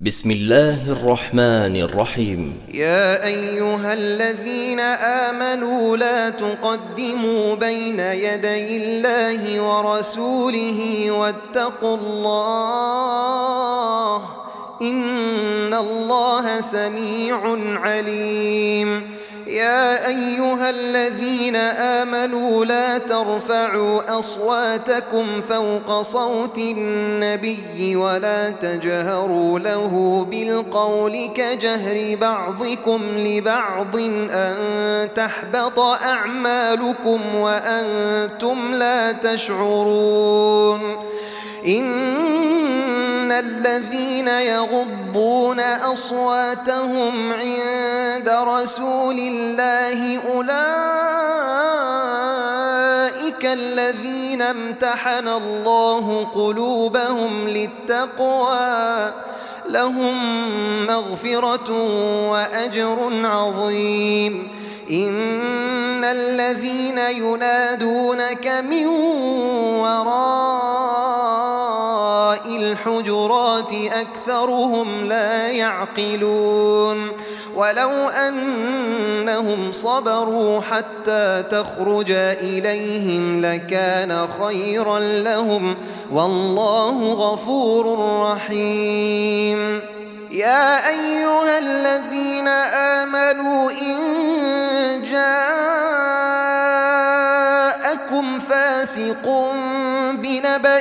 بسم الله الرحمن الرحيم. يا أيها الذين آمنوا لا تقدموا بين يدي الله ورسوله واتقوا الله إن الله سميع عليم. يا أيها الذين آمنوا لا ترفعوا أصواتكم فوق صوت النبي ولا تجهروا له بالقول كجهر بعضكم لبعض أن تحبط أعمالكم وأنتم لا تشعرون. إن الذين يغضون أصواتهم عند رسول الله أولئك الذين امتحن الله قلوبهم للتقوى لهم مغفرة وأجر عظيم. إن الذين ينادونك من وراء الحجرات أكثرهم لا يعقلون. ولو أنهم صبروا حتى تخرج إليهم لكان خيرا لهم والله غفور رحيم. يا أيها الذين آمنوا إن جاءكم فاسق بنبأ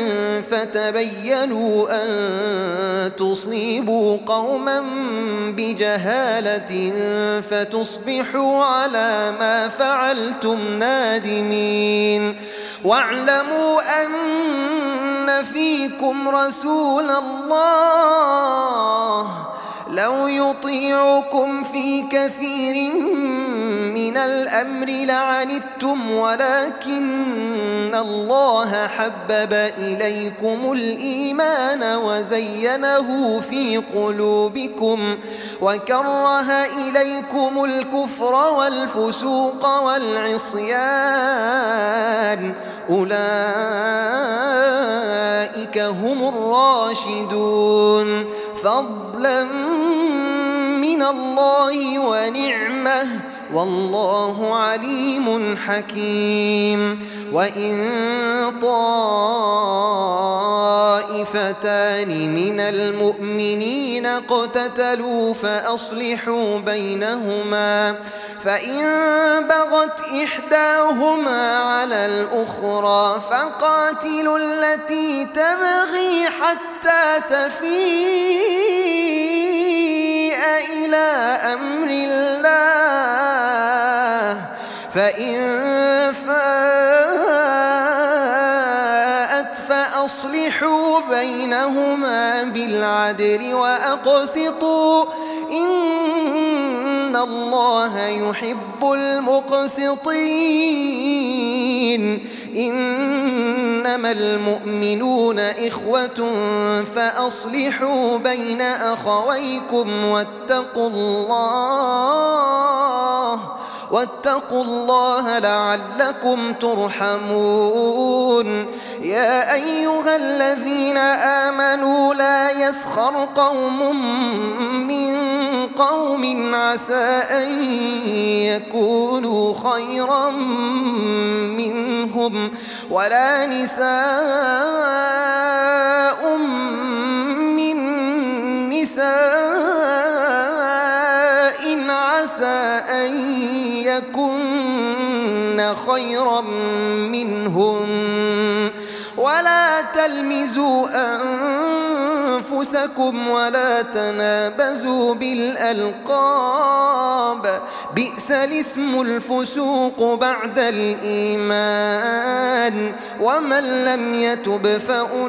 فتبينوا أن تصيبوا قوما بجهالة فتصبحوا على ما فعلتم نادمين. واعلموا أن فيكم رسول الله لو يطيعكم في كثير من الأمر لعنتم ولكن الله حبب إليكم الإيمان وزينه في قلوبكم وكره إليكم الكفر والفسوق والعصيان أولئك هم الراشدون فضلا من الله ونعمه والله عليم حكيم. وإن طائفتان من المؤمنين اقتتلوا فأصلحوا بينهما فإن بغت إحداهما على الأخرى فقاتلوا التي تبغي حتى تفيء إلى أمر الله فإن فاءت فأصلحوا بينهما بالعدل وأقسطوا إن الله يحب المقسطين. إنما المؤمنون إخوة فأصلحوا بين أخويكم واتقوا الله لعلكم ترحمون. يا أيها الذين آمنوا لا يسخر قوم من قوم عسى أن يكونوا خيرا منهم ولا نساء من نساء عسى أن يكن خيرا منهم ولا تلمزوا أنفسكم ولا تنابزوا بالألقاب بئس الاسم الفسوق بعد الإيمان ومن لم يتب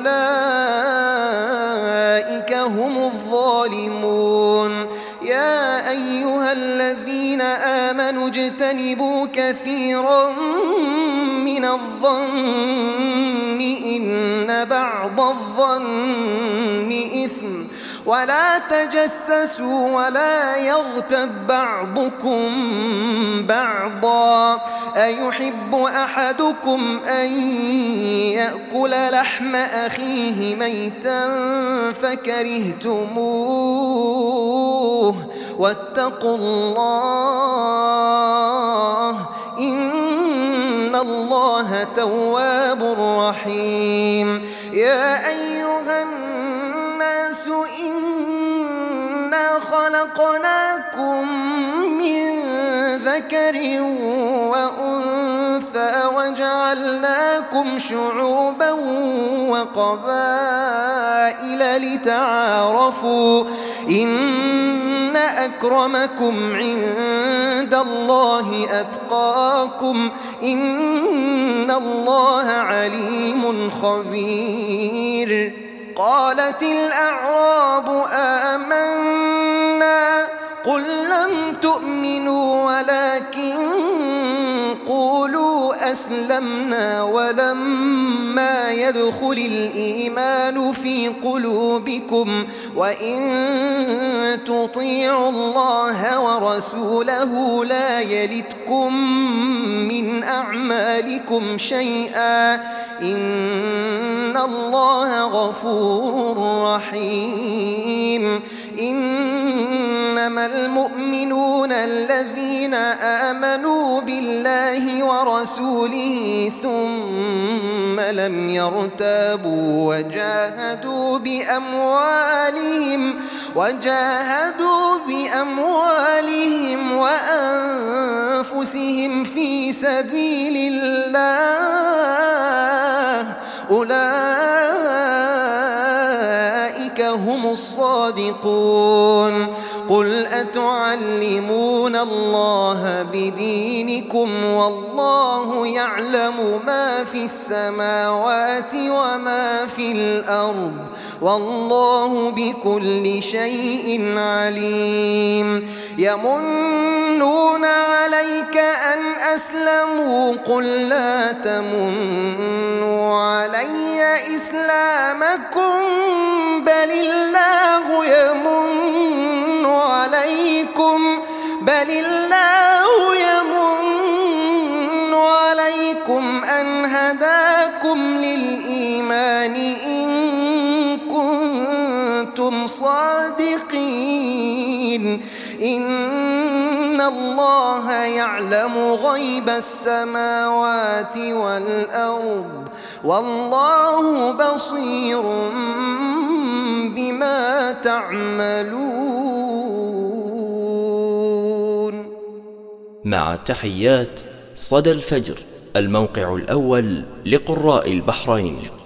فأولئك هم الظالمون. يا أيها الذين آمنوا اجتنبوا كثيرا من الظن إن بعض الظن إثم ولا تجسسوا ولا يغتب بعضكم بعضا أيحب أحدكم أن يأكل لحم أخيه ميتا فكرهتموه واتقوا الله إن الله تواب رحيم يا أيها الناس إنا خلقناكم من ذكر وأنثى وجعلناكم شعوبا وقبائل لتعارفوا إن أكرمكم عند الله أتقاكم إن الله عليم خبير قالت الأعراب آمنا قل لم تؤمنوا ولكن قولوا أسلمنا ولما يدخل الإيمان في قلوبكم وإن تطيعوا الله ورسوله لا يلتكم من أعمالكم شيئا إن الله غفور رحيم إنما المؤمنون الذين آمنوا بالله ورسوله ثم لم يرتابوا وجاهدوا بأموالهم وأنفسهم في سبيل الله أولئك هم الصادقون قل أتعلمون الله بدينكم والله يعلم ما في السماوات وما في الأرض والله بكل شيء عليم يمنون عليك أن أسلموا قل لا تمنوا علي إسلامكم بل الله يمن عليكم أن هداكم للإيمان إن كنتم صادقين إن الله يعلم غيب السماوات والأرض والله بصير بما تعملون. مع تحيات صدى الفجر، الموقع الأول لقراء البحرين.